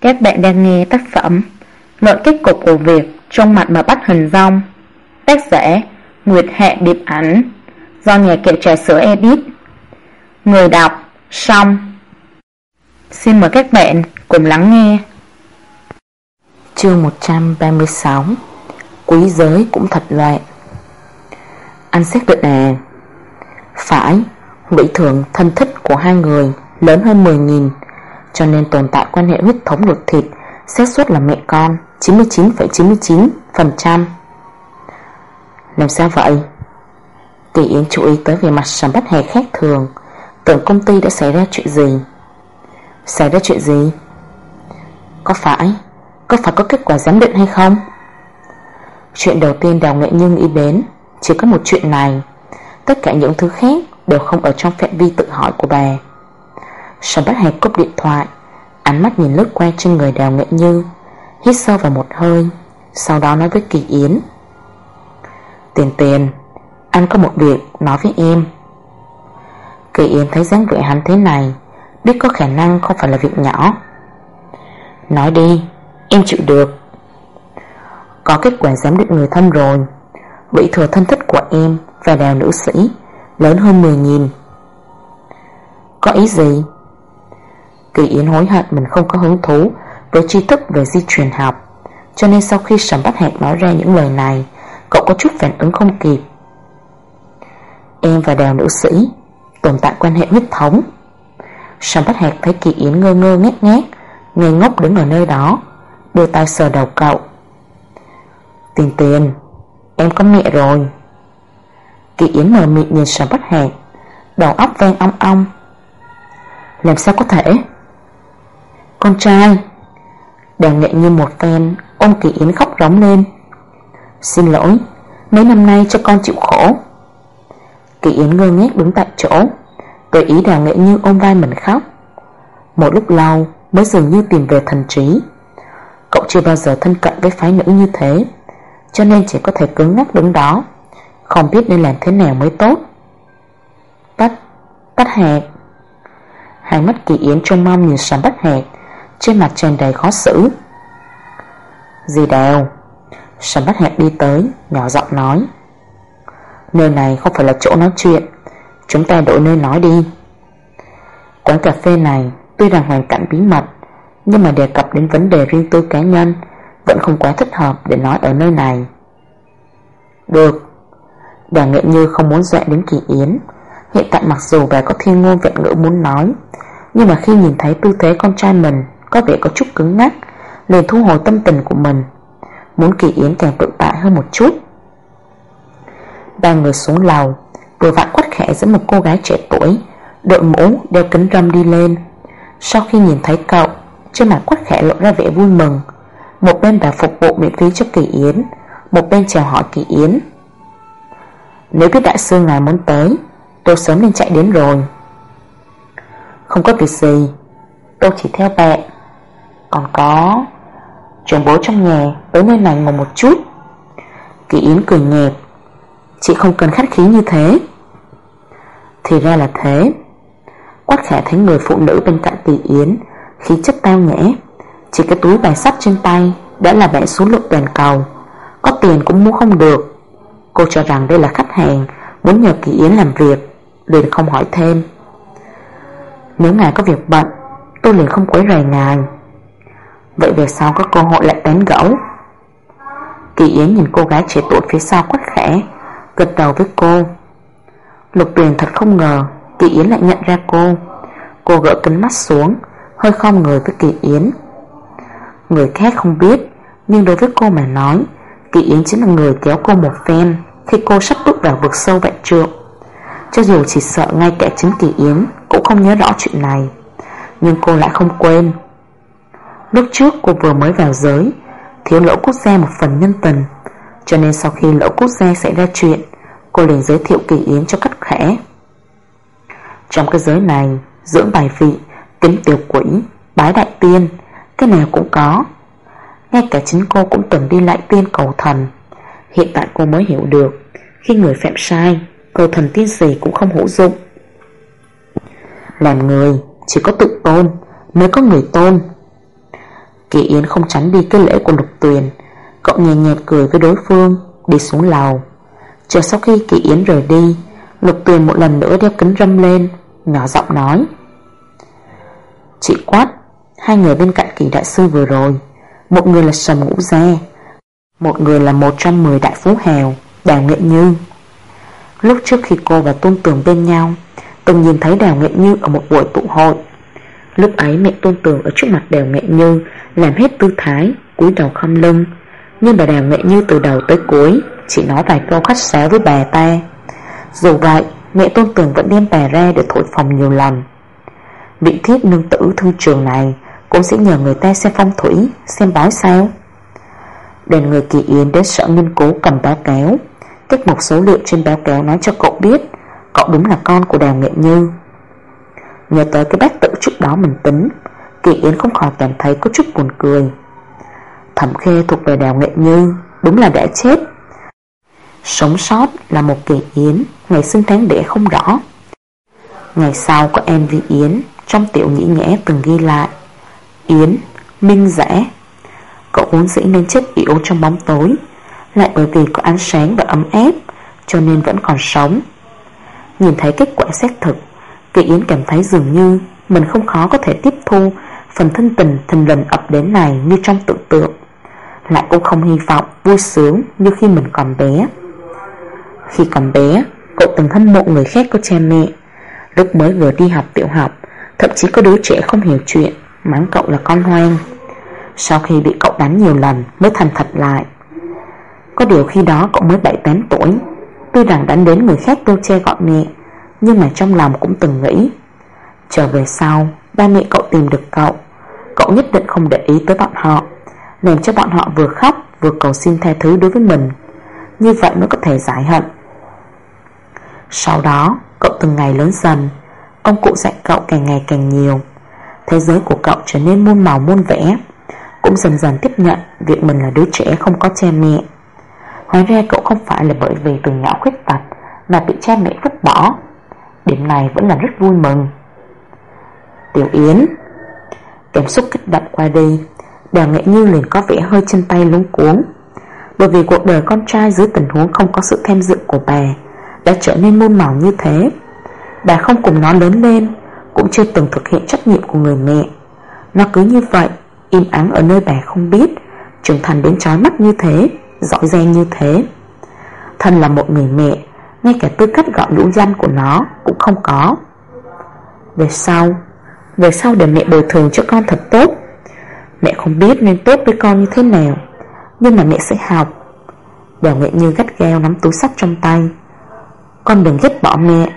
Các bạn đang nghe tác phẩm Luận kết cục của việc trong mặt mà bắt hình dong, tác giả Nguyệt Hạ Điệp Ảnh, do nhà kệ trà sữa edit. Người đọc Song. Xin mời các bạn cùng lắng nghe. Chương 136. Quý giới cũng thật loạn. Anh xác định à? Phải, lũy thường thân thích của hai người lớn hơn 10.000, cho nên tồn tại quan hệ huyết thống ruột thịt, xác suất là mẹ con 99,99%. Làm sao vậy? Kỳ Yến chú ý tới vẻ mặt Sầm Bách Hề khác thường, tưởng công ty đã xảy ra chuyện gì. Xảy ra chuyện gì? Có phải có kết quả giám định hay không? Chuyện đầu tiên Đào Nghệ Như nghĩ đến chỉ có một chuyện này, tất cả những thứ khác đều không ở trong phạm vi tự hỏi của bà. Sầm Bách Hề cúp điện thoại, ánh mắt nhìn lướt qua trên người Đào Nghệ Như, hít sâu vào một hơi, sau đó nói với Kỳ Yến: Tiền, anh có một việc nói với em. Kỳ Yến thấy dáng vẻ hắn thế này, biết có khả năng không phải là việc nhỏ. Nói đi, em chịu được. Có kết quả giám định người thân rồi. Lũy thừa thân thích của em và Đào nữ sĩ lớn hơn 10.000. Có ý gì? Kỳ Yến hối hận mình không có hứng thú với tri thức về di truyền học, cho nên sau khi Sầm Bách Hạc nói ra những lời này, cậu có chút phản ứng không kịp. Em và Đào nữ sĩ tồn tại quan hệ huyết thống. Sầm Bách Hạc thấy Kỳ Yến ngơ ngơ ngác ngác, ngây ngốc đứng ở nơi đó, đưa tay sờ đầu cậu. Tiền, em có mẹ rồi. Kỳ Yến mờ mịt nhìn Sầm Bách Hạc, đầu óc vang ong ong. Làm sao có thể? Con trai. Đào Nghệ Như một phen ôm Kỳ Yến khóc rống lên. Xin lỗi, mấy năm nay cho con chịu khổ. Kỳ Yến ngơ ngác đứng tại chỗ, tùy ý Đào Nghệ Như ôm vai mình khóc. Một lúc lâu mới dường như tìm về thần trí. Cậu chưa bao giờ thân cận với phái nữ như thế, cho nên chỉ có thể cứng ngắc đứng đó, không biết nên làm thế nào mới tốt. Bách Hạc. Hai mắt Kỳ Yến trông mong nhìn Sầm Bách Hạc, trên mặt tràn đầy khó xử. Dì Đào. Sầm Bách Hạc đi tới, nhỏ giọng nói: Nơi này không phải là chỗ nói chuyện, chúng ta đổi nơi nói đi. Quán cà phê này tuy rằng hoàn cảnh bí mật, nhưng mà đề cập đến vấn đề riêng tư cá nhân vẫn không quá thích hợp để nói ở nơi này. Được. Đào Nghệ Như không muốn dọa đến Kỳ Yến. Hiện tại mặc dù bà có thiên ngôn vạn ngữ muốn nói, nhưng mà khi nhìn thấy tư thế con trai mình có vẻ có chút cứng ngắc, liền thu hồi tâm tình của mình, muốn Kỳ Yến càng tự tại hơn một chút. Ba người xuống lầu, vừa vặn Quách Khẽ dẫn một cô gái trẻ tuổi, đội mũ đeo kính râm đi lên. Sau khi nhìn thấy cậu, trên mặt Quách Khẽ lộ ra vẻ vui mừng, một bên bà phục vụ miễn phí cho Kỳ Yến, một bên chào hỏi Kỳ Yến. Nếu biết đại sư ngài muốn tới, tôi sớm nên chạy đến rồi. Không có việc gì, tôi chỉ theo bạn. Còn có trưởng bố trong nhà tới nơi này ngồi một chút. Kỳ Yến cười nhạt. Chị không cần khách khí như thế. Thì ra là thế. Quách Khả thấy người phụ nữ bên cạnh Kỳ Yến khí chất tao nhã, chỉ cái túi bài sắt trên tay đã là vẻ số lượng toàn cầu, có tiền cũng mua không được. Cô cho rằng đây là khách hàng muốn nhờ Kỳ Yến làm việc, liền không hỏi thêm. Nếu ngài có việc bận, tôi liền không quấy rầy ngài. Vậy về sau có cơ hội lại tán gẫu. Kỳ Yến nhìn cô gái trẻ tuổi phía sau Quách Khẽ, gật đầu với cô. Lục Tuyền thật không ngờ Kỳ Yến lại nhận ra cô. Cô gỡ kính mắt xuống, hơi khom người với Kỳ Yến. Người khác không biết, nhưng đối với cô mà nói, Kỳ Yến chính là người kéo cô một phen khi cô sắp bước vào vực sâu vạn trượng. Cho dù chỉ sợ ngay cả chính Kỳ Yến cũng không nhớ rõ chuyện này, nhưng cô lại không quên. Lúc trước cô vừa mới vào giới, thiếu Lỗ Quốc gia một phần nhân tình, cho nên sau khi Lỗ Quốc gia xảy ra chuyện, cô liền giới thiệu Kỳ Yến cho Quách Khẽ. Trong cái giới này, dưỡng bài vị, kính tiểu quỷ, bái đại tiên, cái nào cũng có. Ngay cả chính cô cũng từng đi lại tiên cầu thần. Hiện tại cô mới hiểu được, khi người phạm sai, cầu thần tiên gì cũng không hữu dụng. Làm người chỉ có tự tôn mới có người tôn. Kỳ Yến không tránh đi cái lễ của Lục Tuyền. Cậu nhẹ nhạt cười với đối phương, đi xuống lầu. Chờ sau khi Kỳ Yến rời đi, Lục Tuyền một lần nữa đeo kính râm lên, nhỏ giọng nói: "Chị Quát, hai người bên cạnh Kỳ đại sư vừa rồi, một người là Sầm Ngũ Gia, một người là một trong 10 đại phú hào, Đào Nghệ Như." Lúc trước khi cô và Tôn Tường bên nhau, từng nhìn thấy Đào Nghệ Như ở một buổi tụ hội. Lúc ấy mẹ Tôn Tường ở trước mặt Đào Nghệ Như làm hết tư thái, cúi đầu khom lưng, nhưng bà Đào Nghệ Như từ đầu tới cuối chỉ nói vài câu khách sáo với bà ta. Dù vậy, mẹ Tôn Tường vẫn đem bà ra để thổi phồng nhiều lần. Vị thiết nương tử thương trường này cũng sẽ nhờ người ta xem phong thủy, xem bói sao. Đoàn người Kỳ Yến đến sở nghiên cứu cầm báo cáo. Cách một số liệu trên báo cáo nói cho cậu biết cậu đúng là con của Đào Nghệ Như. Nhớ tới cái bát tự trước đó mình tính, Kỳ Yến không khỏi cảm thấy có chút buồn cười. Thẩm Khê thuộc về Đào Nghệ Như, đúng là đã chết. Sống sót là một Kỳ Yến, ngày sinh tháng đẻ không rõ. Ngày sau có em Vi Yến, trong tiểu nhĩ nhẽ từng ghi lại: Yến, minh giả. Cậu vốn dĩ nên chết yểu trong bóng tối, lại bởi vì có ánh sáng và ấm áp cho nên vẫn còn sống. Nhìn thấy kết quả xác thực, Kỳ Yến cảm thấy dường như mình không khó có thể tiếp thu phần thân tình thình lình ập đến này như trong tưởng tượng, lại cũng không hy vọng vui sướng như khi mình còn bé. Khi còn bé, cậu từng hâm mộ người khác có cha mẹ. Lúc mới vừa đi học tiểu học, thậm chí có đứa trẻ không hiểu chuyện mắng cậu là con hoang. Sau khi bị cậu đánh nhiều lần mới thành thật lại. Có điều khi đó cậu mới 7-8 tuổi, tuy rằng đánh đến người khác kêu che gọi mẹ, nhưng mà trong lòng cũng từng nghĩ trở về sau ba mẹ cậu tìm được cậu nhất định không để ý tới bọn họ, làm cho bọn họ vừa khóc vừa cầu xin tha thứ đối với mình, như vậy mới có thể giải hận. Sau đó cậu từng ngày lớn dần, ông cụ dạy cậu càng ngày càng nhiều, thế giới của cậu trở nên muôn màu muôn vẻ, cũng dần dần tiếp nhận việc mình là đứa trẻ không có cha mẹ. Hóa ra cậu không phải là bởi vì từ nhỏ khuyết tật mà bị cha mẹ vứt bỏ. Điểm này vẫn là rất vui mừng. Tiểu Yến. Cảm xúc kích động qua đi, Đào Nghệ Như liền có vẻ hơi chân tay luống cuống, bởi vì cuộc đời con trai dưới tình huống không có sự tham dự của bà đã trở nên muôn màu như thế. Bà không cùng nó lớn lên, cũng chưa từng thực hiện trách nhiệm của người mẹ. Nó cứ như vậy, im ắng ở nơi bà không biết, trưởng thành đến chói mắt như thế, giỏi giang như thế. Thân là một người mẹ, ngay cả tư cách gọi lũ danh của nó cũng không có. Về sau để mẹ bồi thường cho con thật tốt. Mẹ không biết nên tốt với con như thế nào, nhưng mà mẹ sẽ học. Đào Nghệ Như gắt gao nắm túi xách trong tay. Con đừng ghét bỏ mẹ.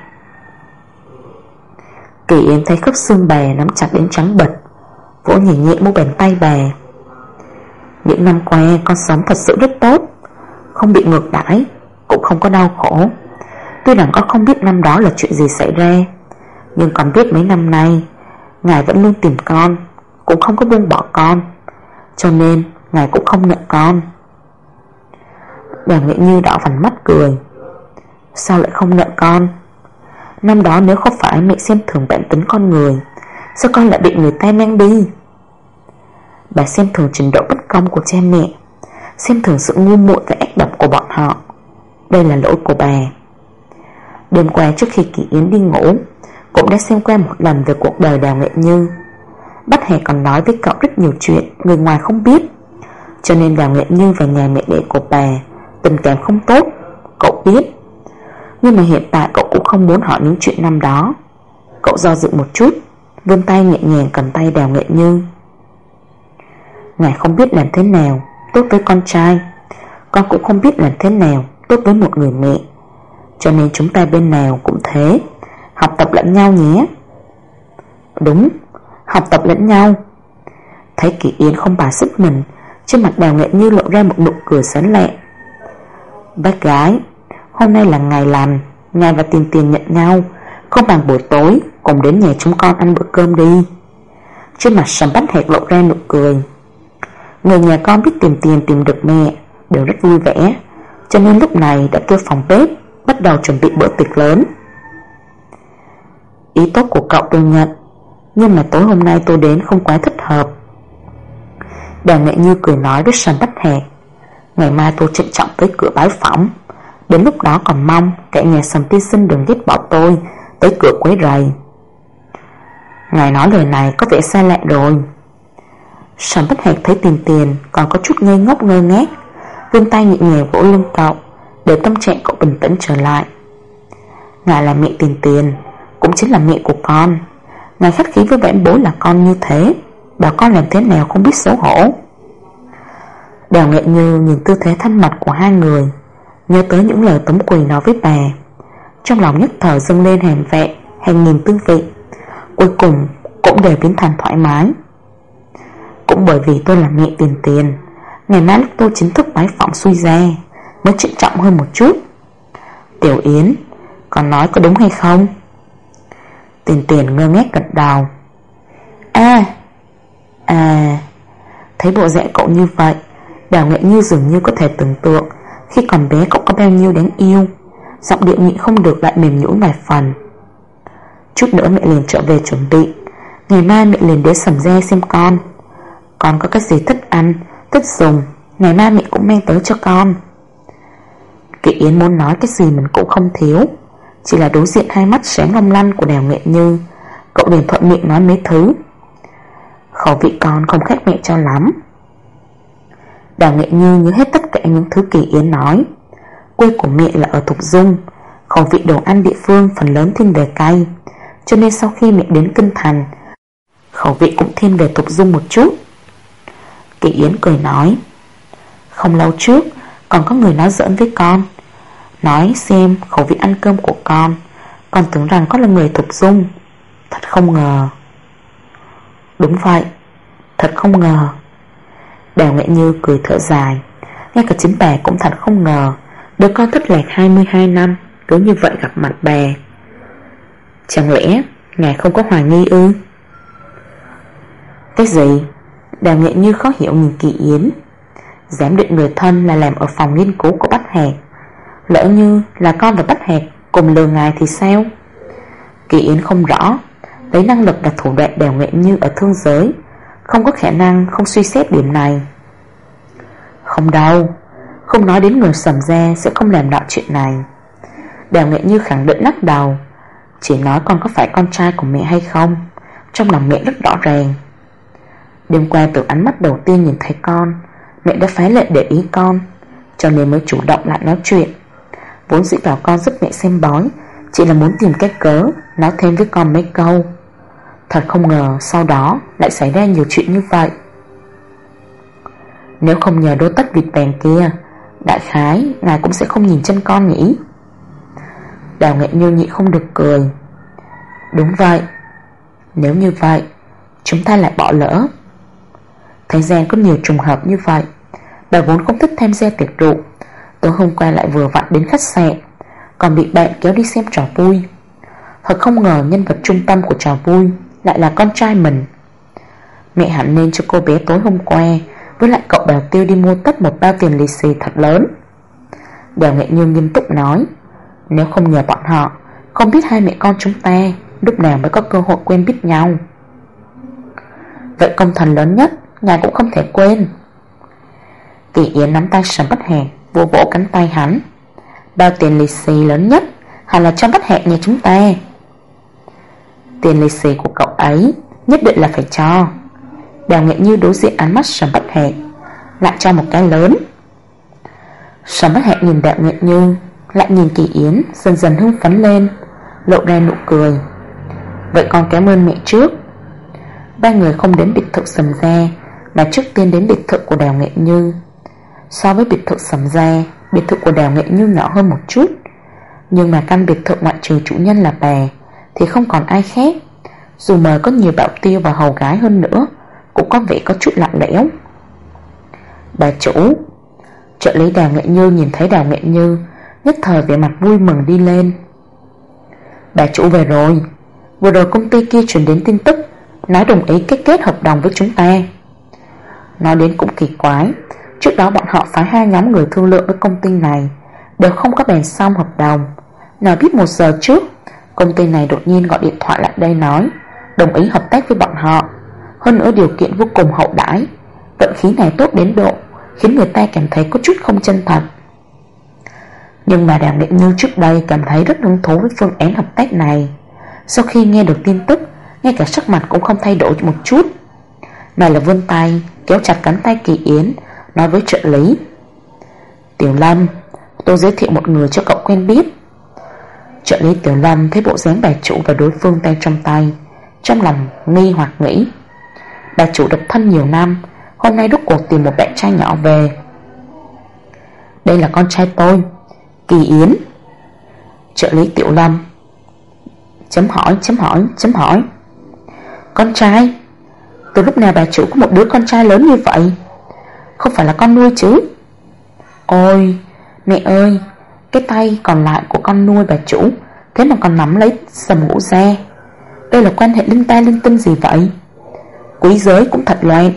Kỳ Yến thấy khớp xương bà nắm chặt đến trắng bệch, vỗ nhẹ nhẹ mu bàn tay bà. Những năm qua con sống thật sự rất tốt, không bị ngược đãi, cũng không có đau khổ. Tuy rằng con không biết năm đó là chuyện gì xảy ra, nhưng con biết mấy năm nay Ngài vẫn luôn tìm con, cũng không có buông bỏ con, cho nên Ngài cũng không nợ con. Đào Nghệ Như đỏ vành mắt cười. Sao lại không nợ con? Năm đó nếu không phải mẹ xem thường bản tính con người, sao con lại bị người ta mang đi? Bà xem thường trình độ bất công của cha mẹ, xem thường sự ngu muội và ác độc của bọn họ. Đây là lỗi của bà. Đêm qua trước khi Kỳ Yến đi ngủ, cũng đã xem qua một lần về cuộc đời Đào Nghệ Như. Bách Hè còn nói với cậu rất nhiều chuyện người ngoài không biết, cho nên Đào Nghệ Như và nhà mẹ đẻ của bà tình cảm không tốt, cậu biết. Nhưng mà hiện tại cậu cũng không muốn hỏi những chuyện năm đó. Cậu do dự một chút, vươn tay nhẹ nhàng cầm tay Đào Nghệ Như. Ngài không biết làm thế nào tốt với con trai, con cũng không biết làm thế nào tốt với một người mẹ, cho nên chúng ta bên nào cũng thế, học tập lẫn nhau nhé. Đúng, học tập lẫn nhau. Thấy Kỳ Yến không bài xích mình, trên mặt Đào Nghệ Như lộ ra một nụ cười sán lạ. Bác gái, hôm nay là ngày lành, ngài và Tiền Tiền nhận nhau, không bằng buổi tối cùng đến nhà chúng con ăn bữa cơm đi. Trên mặt Sầm Bách Hạc lộ ra nụ cười. Người nhà con biết Tiền Tiền tìm được mẹ đều rất vui vẻ, cho nên lúc này đã kêu phòng bếp bắt đầu chuẩn bị bữa tiệc lớn. Ý tốt của cậu tôi nhận, nhưng mà tối hôm nay tôi đến không quá thích hợp. Đào Nghệ Như cười nói với Sầm Bách Hạc: ngày mai tôi trịnh trọng tới cửa bái phỏng, đến lúc đó còn mong cả nhà Sầm tiên sinh đừng ghét bỏ tôi tới cửa quấy rầy. Ngài nói lời này có vẻ xa lạ rồi. Sầm Bách Hạc thấy Tiền Tiền còn có chút ngây ngốc ngơ ngác, vươn tay nhẹ nhàng vỗ lưng cậu để tâm trạng cậu bình tĩnh trở lại. Ngài là mẹ Tiền Tiền, cũng chính là mẹ của con. Ngài khách khí với vãn bối là con như thế, bảo con làm thế nào không biết xấu hổ. Đào Nghệ Như nhìn tư thế thân mật của hai người, nhớ tới những lời Tống Quỳ nói với bà, trong lòng nhất thời dâng lên hàng vạn hàng nghìn tư vị, cuối cùng cũng đều biến thành thoải mái. Cũng bởi vì tôi là mẹ Tiền Tiền, ngày mai lúc tôi chính thức bái phỏng suy ra mới trịnh trọng hơn một chút. Tiểu Yến, con nói có đúng hay không? Tiền Tiền ngơ ngác gật đầu. Thấy bộ dạng cậu như vậy, Đào Nghệ Như dường như có thể tưởng tượng khi còn bé cậu có bao nhiêu đáng yêu, giọng điệu nhịn không được lại mềm nhũn vài phần. Chút nữa mẹ liền trở về chuẩn bị, ngày mai mẹ liền đến Sầm ra xem con có cái gì thích ăn, thích dùng, ngày mai mẹ cũng mang tới cho con. Kỳ Yến muốn nói cái gì mình cũng không thiếu, chỉ là đối diện hai mắt sáng long lanh của Đào Nghệ Như, cậu liền thuận miệng nói mấy thứ. Khẩu vị con không khác mẹ cho lắm. Đào Nghệ Như nhớ hết tất cả những thứ Kỳ Yến nói. Quê của mẹ là ở Thục Dung, khẩu vị đồ ăn địa phương phần lớn thiên về cay, cho nên sau khi mẹ đến Kinh Thành, khẩu vị cũng thiên về Thục Dung một chút. Kỳ Yến cười nói: không lâu trước còn có người nói giỡn với con, nói xem khẩu vị ăn cơm của con tưởng rằng con là người Thục Dung. Thật không ngờ. Đúng vậy, thật không ngờ. Đào Nghệ Như cười thở dài, ngay cả chính bà cũng thật không ngờ đứa con thất lạc 22 năm cứ như vậy gặp mặt bà. Chẳng lẽ ngài không có hoài nghi ư? Cái gì? Đào Nghệ Như khó hiểu nhìn Kỳ Yến. Dám định người thân là làm ở phòng nghiên cứu của Bách Hạc, lỡ như là con và Bách Hạc cùng lừa ngài thì sao? Kỳ Yến không rõ, lấy năng lực và thủ đoạn Đào Nghệ Như ở thương giới, không có khả năng không suy xét điểm này. Không đâu, không nói đến người Sầm ra sẽ không làm loại chuyện này. Đào Nghệ Như khẳng định lắc đầu, chỉ nói con có phải con trai của mẹ hay không, trong lòng mẹ rất rõ ràng. Đêm qua từ ánh mắt đầu tiên nhìn thấy con, mẹ đã phái lệ để ý con, cho nên mới chủ động lại nói chuyện. Vốn dĩ bảo con giúp mẹ xem bói chỉ là muốn tìm cái cớ nói thêm với con mấy câu. Thật không ngờ sau đó lại xảy ra nhiều chuyện như vậy. Nếu không nhờ đôi tất vịt vàng kia, đại khái ngài cũng sẽ không nhìn chân con nhỉ? Đào Nghệ Như nhịn không được cười. Đúng vậy. Nếu như vậy chúng ta lại bỏ lỡ. Thời gian có nhiều trùng hợp như vậy. Bà vốn không thích tham gia tiệc rượu, tối hôm qua lại vừa vặn đến khách sạn, còn bị bạn kéo đi xem trò vui. Thật không ngờ nhân vật trung tâm của trò vui lại là con trai mình. Mẹ hẳn nên cho cô bé tối hôm qua với lại cậu Bảo Tiêu đi mua tất một bao tiền lì xì thật lớn. Đào Nghệ Như nghiêm túc nói, nếu không nhờ bọn họ, không biết hai mẹ con chúng ta lúc nào mới có cơ hội quen biết nhau. Vậy công thần lớn nhất ngài cũng không thể quên. Kỳ Yến nắm tay Sầm Bách Hạc, vỗ vỗ cánh tay hắn. Bao tiền lì xì lớn nhất hẳn là cho Bách Hạc nhà chúng ta. Tiền lì xì của cậu ấy nhất định là phải cho. Đào Nghệ Như đối diện ánh mắt Sầm Bách Hạc, lại cho một cái lớn. Sầm Bách Hạc nhìn Đào Nghệ Như, lại nhìn Kỳ Yến, dần dần hưng phấn lên, lộ ra nụ cười. Vậy con cảm ơn mẹ trước. Ba người không đến biệt thự Sầm gia, mà trước tiên đến biệt thự của Đào Nghệ Như. So với biệt thự Sầm gia, biệt thự của Đào Nghệ Như nhỏ hơn một chút, nhưng mà căn biệt thự ngoại trừ chủ nhân là bà thì không còn ai khác. Dù mời có nhiều bảo tiêu và hầu gái hơn nữa, cũng có vẻ có chút lạnh lẽo. Bà chủ. Trợ lý Đào Nghệ Như nhìn thấy Đào Nghệ Như, nhất thời vẻ mặt vui mừng đi lên. Bà chủ về rồi. Vừa rồi công ty kia truyền đến tin tức, nói đồng ý kết hợp đồng với chúng ta. Nói đến cũng kỳ quái, trước đó bọn họ phái hai nhóm người thương lượng với công ty này, đều không có bàn xong hợp đồng. Nào biết 1 giờ trước, công ty này đột nhiên gọi điện thoại lại đây nói đồng ý hợp tác với bọn họ, hơn nữa điều kiện vô cùng hậu đãi, Vận khí này tốt đến độ khiến người ta cảm thấy có chút không chân thật. Nhưng mà Đàm Nghệ Như trước đây cảm thấy rất hứng thú với phương án hợp tác này. Sau khi nghe được tin tức, ngay cả sắc mặt cũng không thay đổi một chút, mà là vươn tay kéo chặt cánh tay Kỳ Yến, nói với trợ lý: Tiểu Lâm, tôi giới thiệu một người cho cậu quen biết. Trợ lý Tiểu Lâm thấy bộ dáng bà chủ và đối phương tay trong tay, trong lòng nghi hoặc nghĩ: bà chủ độc thân nhiều năm, hôm nay rốt cuộc tìm một bạn trai nhỏ về. Đây là con trai tôi, Kỳ Yến. Trợ lý Tiểu Lâm: chấm hỏi. Con trai? Từ lúc nào bà chủ có một đứa con trai lớn như vậy? Không phải là con nuôi chứ? Ôi mẹ ơi, cái tay còn lại của con nuôi bà chủ thế mà còn nắm lấy Sầm Ngũ Gia. Đây là quan hệ linh ta linh tinh gì vậy? Quý giới cũng thật loạn.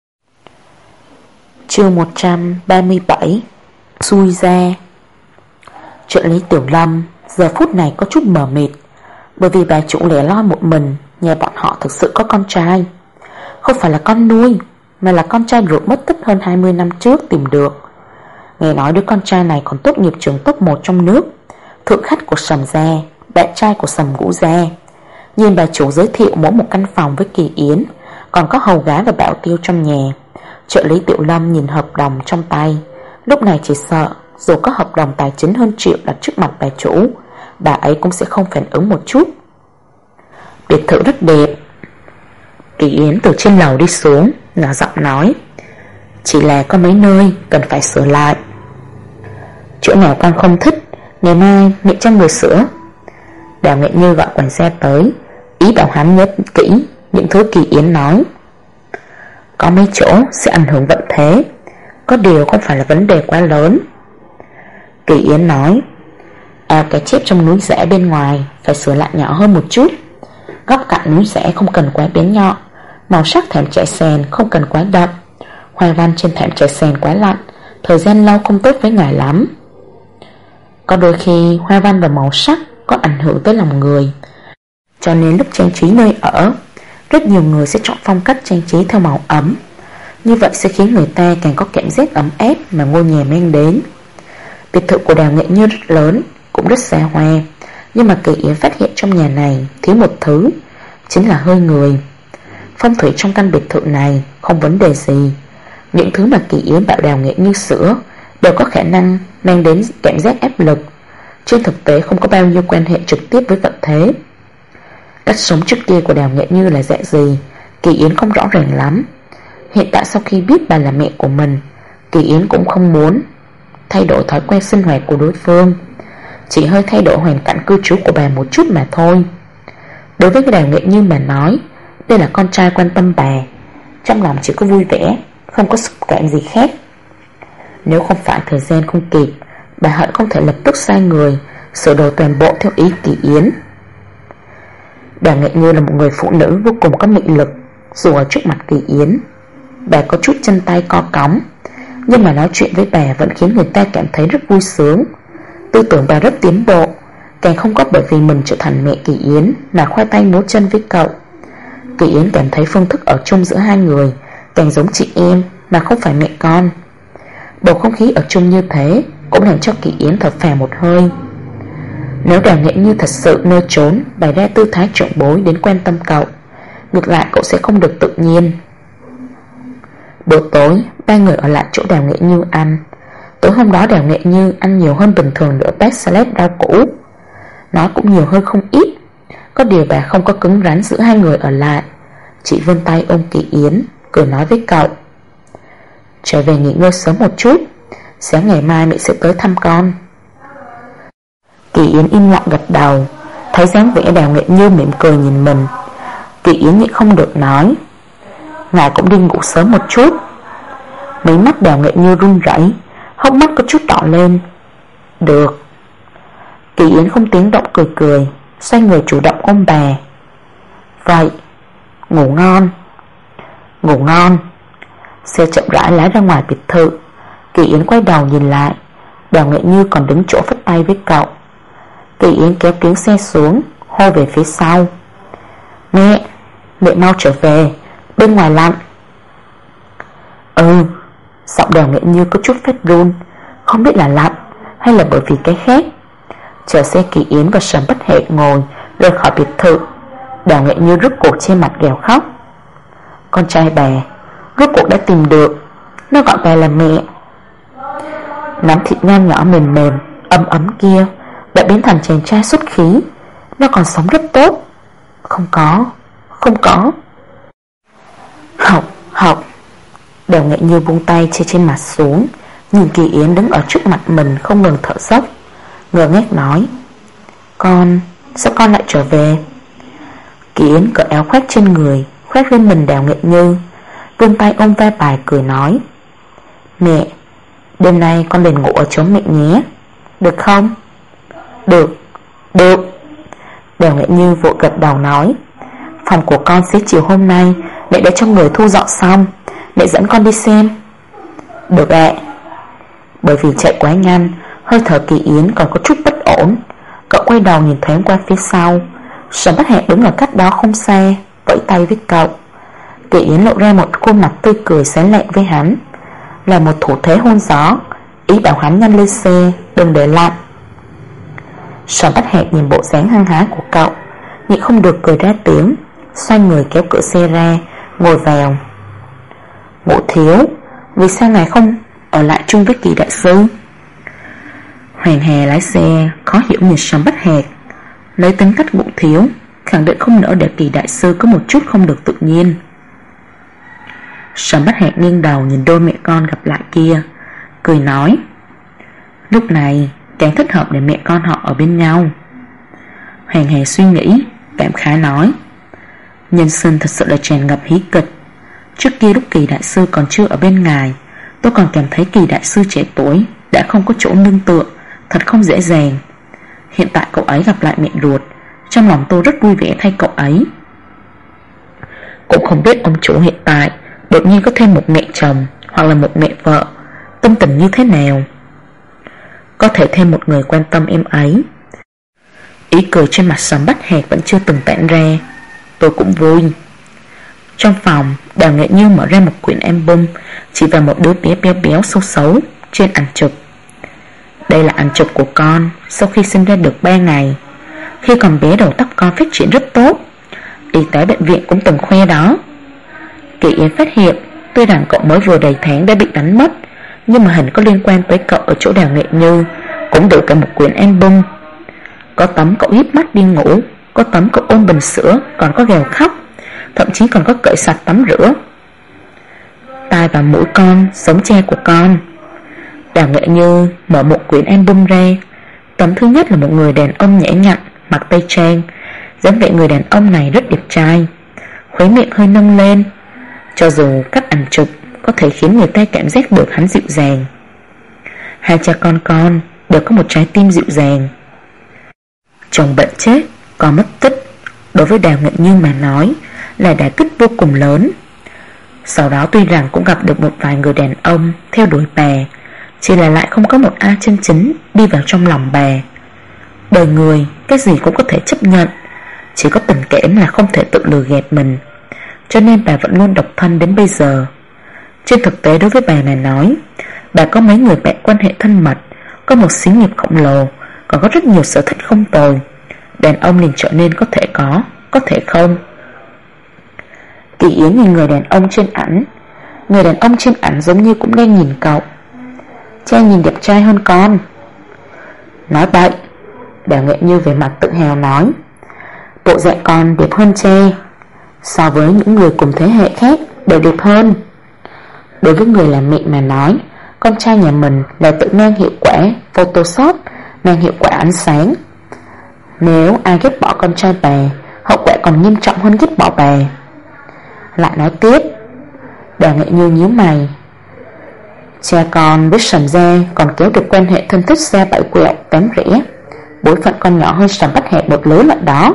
Chương 137 Xui ra. Trợ lý Tiểu Lâm giờ phút này có chút mờ mịt, bởi vì bà chủ lẻ loi một mình, nhà bọn họ thực sự có con trai. Không phải là con nuôi, mà là con trai ruột mất tích hơn 20 năm trước tìm được. Nghe nói đứa con trai này còn tốt nghiệp trường top 1 trong nước, thượng khách của Sầm Gia, bạn trai của Sầm Ngũ Gia. Nhìn bà chủ giới thiệu mỗi một căn phòng với Kỳ Yến, còn có hầu gái và bảo tiêu trong nhà. Trợ lý Tiểu Lâm nhìn hợp đồng trong tay, lúc này chỉ sợ dù có hợp đồng tài chính hơn triệu đặt trước mặt bà chủ, bà ấy cũng sẽ không phản ứng một chút. Biệt thự rất đẹp. Kỳ Yến từ trên lầu đi xuống, nhỏ giọng nói: chỉ là có mấy nơi cần phải sửa lại. Chỗ nào con không thích, ngày mai mẹ cho người sửa. Đào Nghệ Như gọi quản gia tới, ý bảo hắn nhớ kỹ những thứ Kỳ Yến nói. Có mấy chỗ sẽ ảnh hưởng vận thế, có điều không phải là vấn đề quá lớn. Kỳ Yến nói: ao cái chép trong núi rẽ bên ngoài phải sửa lại nhỏ hơn một chút, góc cạnh núi rẽ không cần quá bén nhọn, màu sắc thảm trải sàn không cần quá đậm, hoa văn trên thảm trải sàn quá lạnh, thời gian lâu không tốt với ngài lắm. Có đôi khi hoa văn và màu sắc có ảnh hưởng tới lòng người, cho nên lúc trang trí nơi ở, rất nhiều người sẽ chọn phong cách trang trí theo màu ấm. Như vậy sẽ khiến người ta càng có cảm giác ấm áp mà ngôi nhà mang đến. Biệt thự của Đào Nghệ Như rất lớn, cũng rất xa hoa, nhưng mà Kỳ Yến phát hiện trong nhà này thiếu một thứ, chính là hơi người. Phong thủy trong căn biệt thự này không vấn đề gì. Những thứ mà Kỳ Yến bảo Đào Nghệ Như sửa đều có khả năng mang đến cảm giác áp lực, trên thực tế không có bao nhiêu quan hệ trực tiếp với vận thế. Cách sống trước kia của Đào Nghệ Như là dạng gì, Kỳ Yến không rõ ràng lắm. Hiện tại sau khi biết bà là mẹ của mình, Kỳ Yến cũng không muốn thay đổi thói quen sinh hoạt của đối phương, chỉ hơi thay đổi hoàn cảnh cư trú của bà một chút mà thôi. Đối với cái Đào Nghệ Như mà nói, đây là con trai quan tâm bà, trong lòng chỉ có vui vẻ, không có xúc cảm gì khác. Nếu không phải thời gian không kịp, bà hận không thể lập tức sai người sửa đổi toàn bộ theo ý Kỳ Yến. Đào Nghệ Như là một người phụ nữ vô cùng có mị lực. Dù ở trước mặt Kỳ Yến, bà có chút chân tay co cóng, nhưng mà nói chuyện với bà vẫn khiến người ta cảm thấy rất vui sướng. Tư tưởng bà rất tiến bộ, càng không có bởi vì mình trở thành mẹ Kỳ Yến mà khoai tay múa chân với cậu. Kỳ Yến cảm thấy phương thức ở chung giữa hai người càng giống chị em mà không phải mẹ con. Bầu không khí ở chung như thế cũng làm cho Kỳ Yến thở phào một hơi. Nếu Đào Nghệ Như thật sự nơi trốn bày ra tư thái trưởng bối đến quan tâm cậu, ngược lại cậu sẽ không được tự nhiên. Bữa tối, ba người ở lại chỗ Đào Nghệ Như ăn. Tối hôm đó Đào Nghệ Như ăn nhiều hơn bình thường nửa bát salad rau củ. Nó cũng nhiều hơn không ít. Có điều bà không có cứng rắn giữ hai người ở lại, chỉ vươn tay ôm Kỳ Yến, cười nói với cậu: trở về nghỉ ngơi sớm một chút, sáng ngày mai mẹ sẽ tới thăm con. Kỳ Yến im lặng gật đầu. Thấy dáng vẻ Đào Nghệ Như mỉm cười nhìn mình, Kỳ Yến nhịn không được nói: ngài cũng đi ngủ sớm một chút. Mấy mắt Đào Nghệ Như run rẩy, hốc mắt có chút đỏ lên. Được. Kỳ Yến không tiếng động cười cười, xoay người chủ động ôm bà. Vậy, ngủ ngon. Ngủ ngon. Xe chậm rãi lái ra ngoài biệt thự. Kỳ Yến quay đầu nhìn lại, Đào Nghệ Như còn đứng chỗ phất tay với cậu. Kỳ Yến kéo tiếng xe xuống, hô về phía sau: mẹ mau trở về, bên ngoài lạnh. Giọng Đào Nghệ Như có chút phép run, không biết là lạnh hay là bởi vì cái khác. Chờ xe Kỳ Yến và Sầm Bất Hệ ngồi rời khỏi biệt thự, Đào Nghệ Như rút cuộc trên mặt gào khóc. Con trai bà rốt cuộc đã tìm được, nó gọi bà là mẹ. Nắm thịt nho nhỏ mềm mềm ấm ấm kia đã biến thành chàng trai xuất khí. Nó còn sống rất tốt. Không có. Học. Đào Nghệ Như buông tay trên mặt xuống, nhìn Kỳ Yến đứng ở trước mặt mình không ngừng thở dốc, ngơ ngác nói: Sao con lại trở về? Kỳ Yến cởi áo khoác trên người khoác lên mình Đào Nghệ Như, vươn tay ôm vai bài cười nói: Mẹ, đêm nay con liền ngủ ở chỗ mẹ nhé, được không? Được. Đào Nghệ Như vội gật đầu nói: Phòng của con xế chiều hôm nay mẹ đã cho người thu dọn xong, mẹ dẫn con đi xem. Được ạ. Bởi vì chạy quá nhanh, hơi thở Kỳ Yến còn có chút bất ổn. Cậu quay đầu nhìn thoáng qua phía sau, Sầm Bất Hẹn đứng ở cách đó không xa, vẫy tay với cậu. Kỳ Yến lộ ra một khuôn mặt tươi cười sáng lạng với hắn, là một thủ thế hôn gió, ý bảo hắn nhanh lên xe, đừng để lạnh. Sầm Bất Hẹn nhìn bộ dáng hăng hái của cậu, nhịn không được cười ra tiếng, xoay người kéo cửa xe ra, ngồi vào. Ngũ thiếu, vì sao ngài không ở lại chung với Kỳ đại sư? Hoàng Hà lái xe khó hiểu nhìn Sầm Bất Hẹn, lấy tính cách Ngũ thiếu khẳng định không nỡ để Kỳ đại sư có một chút không được tự nhiên. Sầm Bất Hẹn nghiêng đầu nhìn đôi mẹ con gặp lại kia, cười nói: Lúc này càng thích hợp để mẹ con họ ở bên nhau. Hoàng Hà suy nghĩ, cảm khái nói: Nhân sinh thật sự là tràn ngập hí kịch. Trước kia lúc Kỳ đại sư còn chưa ở bên ngài, tôi còn cảm thấy Kỳ đại sư trẻ tuổi đã không có chỗ nương tựa, thật không dễ dàng. Hiện tại cậu ấy gặp lại mẹ ruột, trong lòng tôi rất vui vẻ thay cậu ấy. Cũng không biết ông chủ hiện tại đột nhiên có thêm một mẹ chồng hoặc là một mẹ vợ, tâm tình như thế nào. Có thể thêm một người quan tâm em ấy. Ý cười trên mặt Sầm Bất Hẹn vẫn chưa từng tản ra. Tôi cũng vui. Trong phòng, Đào Nghệ Như mở ra một quyển album, chỉ vào một đứa bé béo béo xấu xấu trên ảnh chụp. Đây là ảnh chụp của con sau khi sinh ra được 3 ngày. Khi còn bé đầu tóc con phát triển rất tốt, y tế bệnh viện cũng từng khoe đó. Kỳ Yến phát hiện tuy rằng cậu mới vừa đầy tháng đã bị đánh mất, nhưng mà hình có liên quan tới cậu ở chỗ Đào Nghệ Như cũng đủ cả một quyển album. Có tấm cậu híp mắt đi ngủ, có tấm cậu ôm bình sữa, còn có gào khóc, thậm chí còn có cởi sạch tắm rửa. Tai và mũi con giống cha của con. Đào Nghệ Như mở một quyển album ra. Tấm thứ nhất là một người đàn ông nhã nhặn, mặc tây trang. dáng vẻ người đàn ông này rất đẹp trai, khóe miệng hơi nâng lên. Cho dù cách ảnh chụp có thể khiến người ta cảm giác được hắn dịu dàng. Hai cha con đều có một trái tim dịu dàng. Chồng bệnh chết, con mất tích, đối với Đào Nghệ Như mà nói là đả kích vô cùng lớn. Sau đó tuy rằng cũng gặp được một vài người đàn ông theo đuổi bà, chỉ là lại không có một ai chân chính đi vào trong lòng bà. Đời người cái gì cũng có thể chấp nhận, chỉ có tình cảm là không thể tự lừa gạt mình. Cho nên bà vẫn luôn độc thân đến bây giờ. Trên thực tế đối với bà mà nói, bà có mấy người bạn quan hệ thân mật, có một xí nghiệp khổng lồ, còn có rất nhiều sở thích không tồi. Đàn ông liền trở nên có thể không. Kỳ Yến nhìn người đàn ông trên ảnh. Người đàn ông trên ảnh giống như cũng đang nhìn cậu. Cha nhìn đẹp trai hơn con. Nói bậy. Đào Nghệ Như về mặt tự hào nói. Bộ dạng con đẹp hơn cha, so với những người cùng thế hệ khác đều đẹp hơn. Đối với người làm mẹ mà nói, con trai nhà mình là tự mang hiệu quả Photoshop, mang hiệu quả ánh sáng. Nếu ai ghét bỏ con trai bà, hậu quả còn nghiêm trọng hơn ghét bỏ bà. Lại nói tiếp. Đào Nghệ Như nhíu mày. Cha con với Sầm gia còn kéo được quan hệ thân thích xa bãi quẹo tán rẽ. Bối phận con nhỏ hơn Sầm Bất Hẹn một lứa lận đó.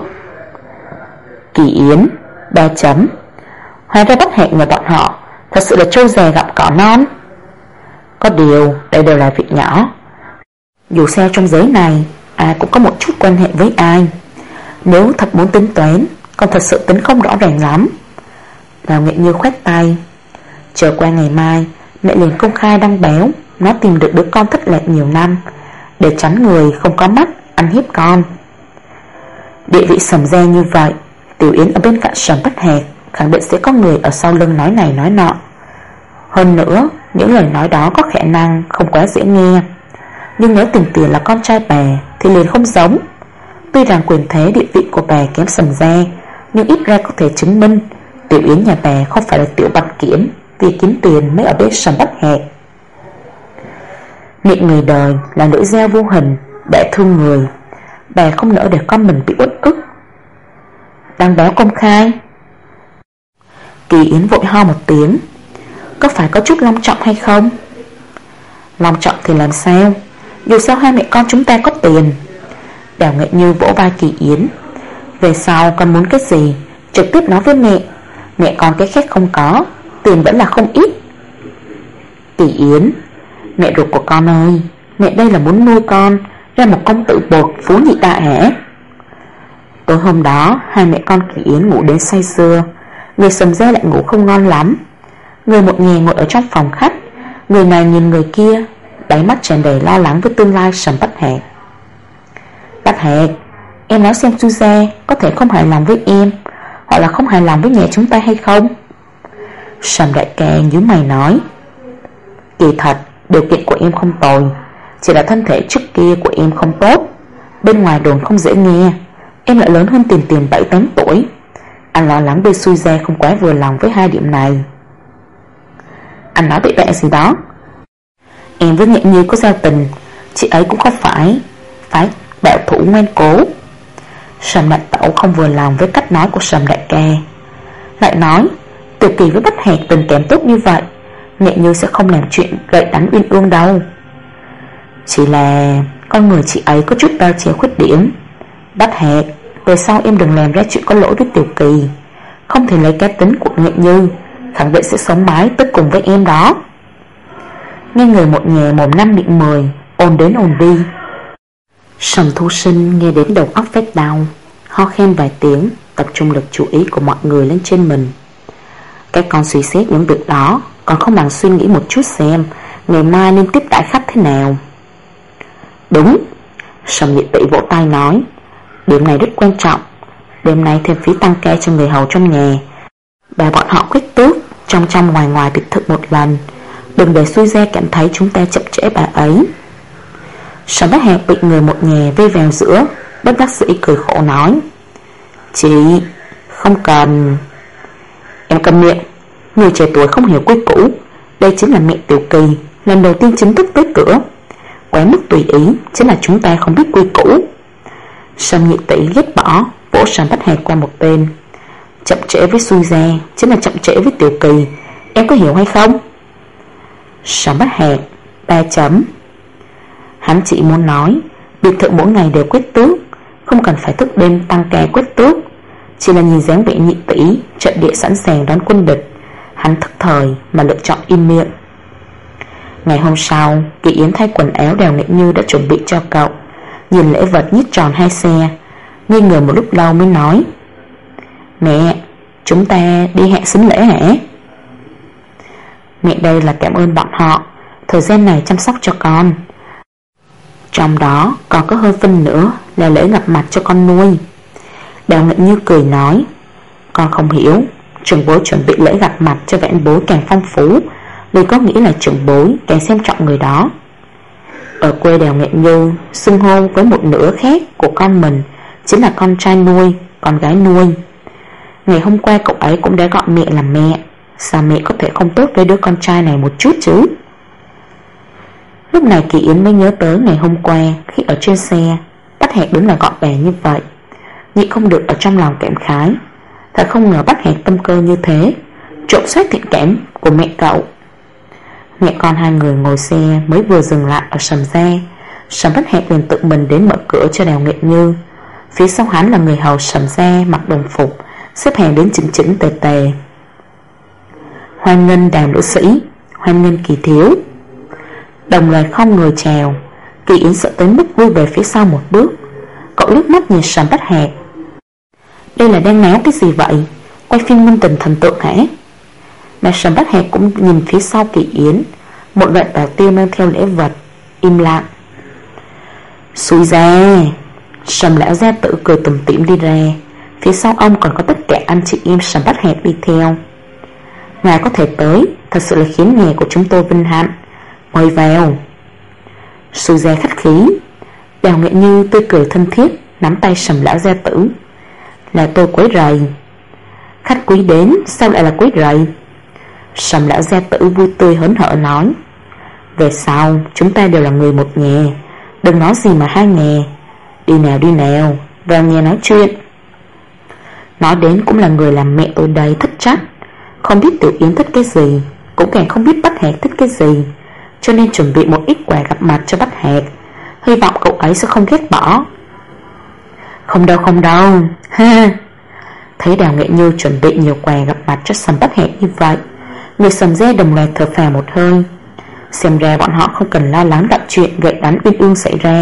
Kỳ Yến 3 chấm. Hóa ra Bất Hẹn nhà bọn họ thật sự là trâu già gặm cỏ non. Có điều đây đều là việc nhỏ. Dù sao trong giới này ai cũng có một chút quan hệ với ai. Nếu thật muốn tính toán, con thật sự tính không rõ ràng lắm. Đào Nghệ Như khoét tay. Chờ qua ngày mai, mẹ liền công khai đăng báo nó tìm được đứa con thất lạc nhiều năm, để tránh người không có mắt ăn hiếp con. Địa vị Sầm Gia như vậy, Tiểu Yến ở bên cạnh Sầm Bách Hạc khẳng định sẽ có người ở sau lưng nói này nói nọ. Hơn nữa, những lời nói đó có khả năng không quá dễ nghe, nhưng nếu Tiền Tiền là con trai bà thì liền không giống. Tuy rằng quyền thế địa vị của bà kém Sầm Gia, nhưng ít ra có thể chứng minh Tiểu Yến nhà bà không phải là tiểu bạch kiểm vì kiếm tiền mới ở bên Sầm Bách Hạc. Miệng người đời là lưỡi dao vô hình để thương người, bà không nỡ để con mình bị uất ức. Đăng báo công khai. Kỳ Yến vội ho một tiếng. Có phải có chút long trọng hay không? Long trọng thì làm sao, dù sao hai mẹ con chúng ta có tiền. Đào Nghệ Như vỗ vai Kỳ Yến. Về sau con muốn cái gì trực tiếp nói với mẹ, mẹ con cái khác không có, tiền vẫn là không ít. Kỳ Yến, mẹ ruột của con ơi, mẹ đây là muốn nuôi con ra một công tử bột phú nhị đại hả? Tối hôm đó hai mẹ con Kỳ Yến ngủ đến say sưa, người Sầm Gia lại ngủ không ngon lắm. Người một nhà ngồi ở trong phòng khách, người này nhìn người kia, đáy mắt tràn đầy lo lắng với tương lai Sầm Bách Hạc. Bách Hạc, em nói xem Chu Gia có thể không hài lòng với em, hoặc là không hài lòng với nhà chúng ta hay không? Sầm đại ca nhíu mày nói. Kỳ thật điều kiện của em không tồi, chỉ là thân thể trước kia của em không tốt. Bên ngoài đồn không dễ nghe, em lại lớn hơn Tiền Tiền 7-8 tuổi. Anh lo lắng bên Xui Gia không quá vừa lòng với hai điểm này. Anh nói bậy bạ gì đó? Em với Nghệ Như có giao tình, chị ấy cũng không phải bảo thủ ngoan cố. Sầm đại tẩu không vừa lòng với cách nói của Sầm đại ca, lại nói Tiểu Kỳ với Bách Hạc tình cảm tốt như vậy, Nghệ Như sẽ không làm chuyện gậy đánh uyên ương đâu. Chỉ là con người chị ấy có chút bao che khuyết điểm. Bách Hạc, về sau em đừng làm ra chuyện có lỗi với Tiểu Kỳ, không thể lấy cá tính của Nghệ Như, khẳng định sẽ sống mái tới cùng với em đó. Nghe người một nhà mồm năm miệng 10, ồn đến ồn đi. Sầm Thu Sinh nghe đến đầu óc phát đau, ho khen vài tiếng, tập trung lực chú ý của mọi người lên trên mình. Các con suy xét những việc đó, còn không bằng suy nghĩ một chút xem ngày mai nên tiếp đãi khách thế nào. Đúng, Sầm Nhị Tỷ vỗ tay nói, điểm này rất quan trọng. Đêm nay thêm phí tăng ca cho người hầu trong nhà, bà bọn họ quét tước trong ngoài biệt thự một lần, đừng để Xui Gia cảm thấy chúng ta chậm trễ bà ấy. Sầm Bách Hạc bị người một nhà vây vào giữa, bất đắc dĩ cười khổ nói, chị không cần. Em câm miệng, người trẻ tuổi không hiểu quy củ. Đây chính là mẹ Tiểu Kỳ lần đầu tiên chính thức tới cửa, quá mức tùy ý chính là chúng ta không biết quy củ. Sầm Nhị Tỷ ghét bỏ vỗ Sầm Bách Hạc qua một bên. Chậm trễ với Xui Gia chính là chậm trễ với Tiểu Kỳ, em có hiểu hay không? Sầm Bách Hạc 3 chấm. Hắn chỉ muốn nói biệt thự mỗi ngày đều quét tước, không cần phải thức đêm tăng ca quét tước. Chỉ là nhìn dáng vẻ Nhị Tỷ trận địa sẵn sàng đón quân địch, hắn thức thời mà lựa chọn im miệng. Ngày hôm sau, Kỳ Yến thay quần áo Đào Nghệ Như đã chuẩn bị cho cậu, nhìn lễ vật nhít tròn 2 xe, nghi ngờ một lúc lâu mới nói, mẹ, chúng ta đi hẹn xính lễ hả? Mẹ đây là cảm ơn bọn họ thời gian này chăm sóc cho con, trong đó còn có hơn phân nữa là lễ gặp mặt cho con nuôi. Đào Nghệ Như cười nói, con không hiểu, trưởng bối chuẩn bị lễ gặp mặt cho vãn bối càng phong phú, vì có nghĩa là trưởng bối càng xem trọng người đó. Ở quê Đào Nghệ Như xưng hô với một nửa khác của con mình chính là con trai nuôi, con gái nuôi. Ngày hôm qua cậu ấy cũng đã gọi mẹ là mẹ, sao mẹ có thể không tốt với đứa con trai này một chút chứ? Lúc này Kỳ Yến mới nhớ tới ngày hôm qua khi ở trên xe, Bách Hạc đứng là gọi bà như vậy, nhịn không được ở trong lòng cảm khái. Thật không ngờ Bách Hạc tâm cơ như thế, trộm soát thiện cảm của mẹ cậu. Mẹ con hai người ngồi xe mới vừa dừng lại ở Sầm Gia, Sầm Bách Hạc liền tự mình đến mở cửa cho Đào Nghệ Như. Phía sau hắn là người hầu Sầm Gia mặc đồng phục, xếp hàng đến chỉnh chỉnh tề tề. Hoan nghênh Đào nữ sĩ, hoan nghênh Kỳ thiếu. Đồng loạt không người chào. Kỳ Yến sợ tới mức lui về phía sau một bước. Cậu liếc mắt nhìn Sầm Bách Hạc. Đây là đang náo cái gì vậy? Quay phim minh tình thần tượng hả? mà Sầm Bát Hẹt cũng nhìn phía sau Kỳ Yến. Một đoạn bảo tiêu mang theo lễ vật im lặng. Xui ra. Sầm lão gia tử cười tủm tỉm đi ra. Phía sau ông còn có tất cả anh chị em Sầm Bát Hẹt đi theo. Ngài có thể tới, thật sự là khiến nghề của chúng tôi vinh hạnh. Mời vào. Xui ra khách khí. Đào Nghệ Như tươi cười thân thiết nắm tay Sầm lão gia tử. Là tôi quấy rầy. Khách quý đến, sao lại là quấy rầy? Sầm lão gia tử vui tươi hớn hở nói. Về sau chúng ta đều là người một nhà, đừng nói gì mà hai nhà. Đi nào, vào nhà nói chuyện. Nói đến cũng là người làm mẹ tôi đây thất trách. Không biết Tiểu Yến thích cái gì, cũng càng không biết Bát Hẹt thích cái gì, cho nên chuẩn bị một ít quà gặp mặt cho Bát Hẹt, hy vọng cậu ấy sẽ không ghét bỏ. Không đâu ha. Thấy Đào Nghệ Như chuẩn bị nhiều quà gặp mặt cho Sầm Bát Hẹt như vậy, người Sầm gia đồng loạt thở phào một hơi. Xem ra bọn họ không cần lo lắng gặp chuyện gậy đánh uyên ương xảy ra.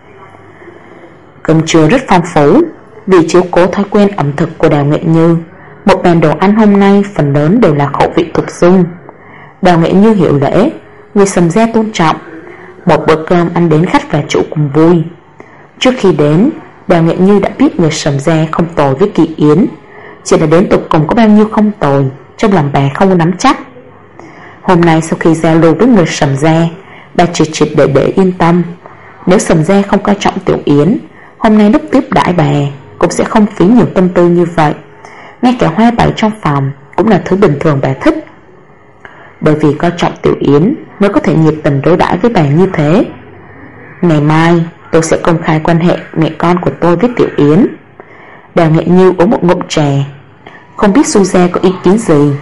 Cơm trưa rất phong phú. Vì chiếu cố thói quen ẩm thực của Đào Nghệ Như, một bàn đồ ăn hôm nay phần lớn đều là khẩu vị thục dung. Đào Nghệ Như hiểu lễ, người Sầm gia tôn trọng. Một bữa cơm ăn đến khách và chủ cùng vui. Trước khi đến, Đào Nghệ Như đã biết người Sầm gia không tồi với Kỳ Yến, chỉ là đến tục cùng có bao nhiêu không tồi, trong lòng bà không có nắm chắc. Hôm nay sau khi giao lưu với người Sầm gia, bà triệt để yên tâm. Nếu Sầm gia không coi trọng Tiểu Yến, hôm nay lúc tiếp đãi bà cũng sẽ không phí nhiều tâm tư như vậy. Ngay cả hoa bày trong phòng cũng là thứ bình thường bà thích. Bởi vì coi trọng Tiểu Yến mới có thể nhiệt tình đối đãi với bà như thế. Ngày mai tôi sẽ công khai quan hệ mẹ con của tôi với Tiểu Yến. Đào Nghệ Như uống một ngụm trà. Không biết Su gia có ý kiến gì.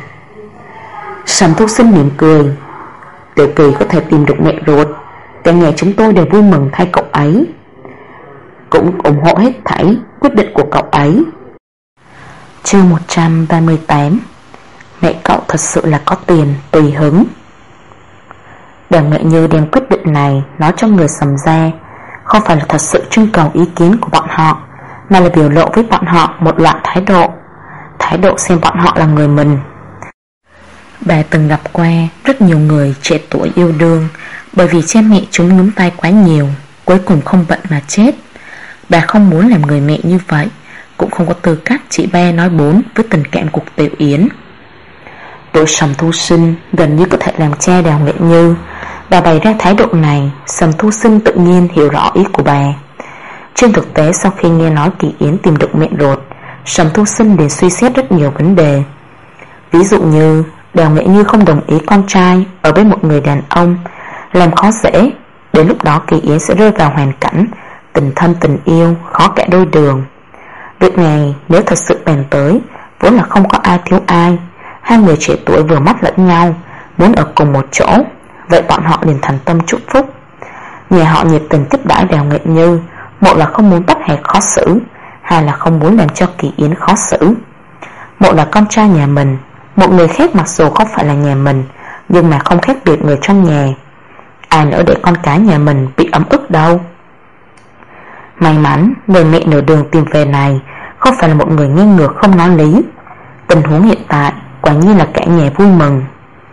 Sầm Thu Sinh mỉm cười. Tiểu Kỳ có thể tìm được mẹ ruột, cả nhà chúng tôi đều vui mừng thay cậu ấy, cũng ủng hộ hết thảy quyết định của cậu ấy. Chương 138. Mẹ cậu thật sự là có tiền tùy hứng. Đào Nghệ Như đem quyết định này nói cho người Sầm gia, không phải là thật sự trưng cầu ý kiến của bọn họ, mà là biểu lộ với bọn họ một loại thái độ xem bọn họ là người mình. Bà từng gặp qua rất nhiều người trẻ tuổi yêu đương, bởi vì cha mẹ chúng nhúng tay quá nhiều, cuối cùng không bệnh mà chết. Bà không muốn làm người mẹ như vậy, cũng không có tư cách chỉ ba nói bốn với tình cảm của Tiểu Yến. Đội Sầm Thu Sinh gần như có thể làm cha Đào Nghệ Như. Bà bày ra thái độ này, Sầm Thu Sinh tự nhiên hiểu rõ ý của bà. Trên thực tế, sau khi nghe nói Kỳ Yến tìm được mẹ ruột, Sầm Thu Sinh liền suy xét rất nhiều vấn đề. Ví dụ như Đào Nghệ Như không đồng ý con trai ở với một người đàn ông, làm khó dễ. Đến lúc đó Kỳ Yến sẽ rơi vào hoàn cảnh tình thân tình yêu khó cả đôi đường. Việc này nếu thật sự bèn tới, vốn là không có ai thiếu ai. Hai người trẻ tuổi vừa mắt lẫn nhau, muốn ở cùng một chỗ, vậy bọn họ liền thành tâm chúc phúc. Nhà họ nhiệt tình tiếp đãi Đào Nghệ Như, một là không muốn Bát Hẹt khó xử, hai là không muốn làm cho Kỳ Yến khó xử. Một là con trai nhà mình, một người khác mặc dù không phải là nhà mình, nhưng mà không khác biệt người trong nhà. Ai nỡ để con cái nhà mình bị ấm ức đâu. May mắn người mẹ nửa đường tìm về này không phải là một người ngang ngược không nói lý. Tình huống hiện tại quả nhiên là cả nhà vui mừng.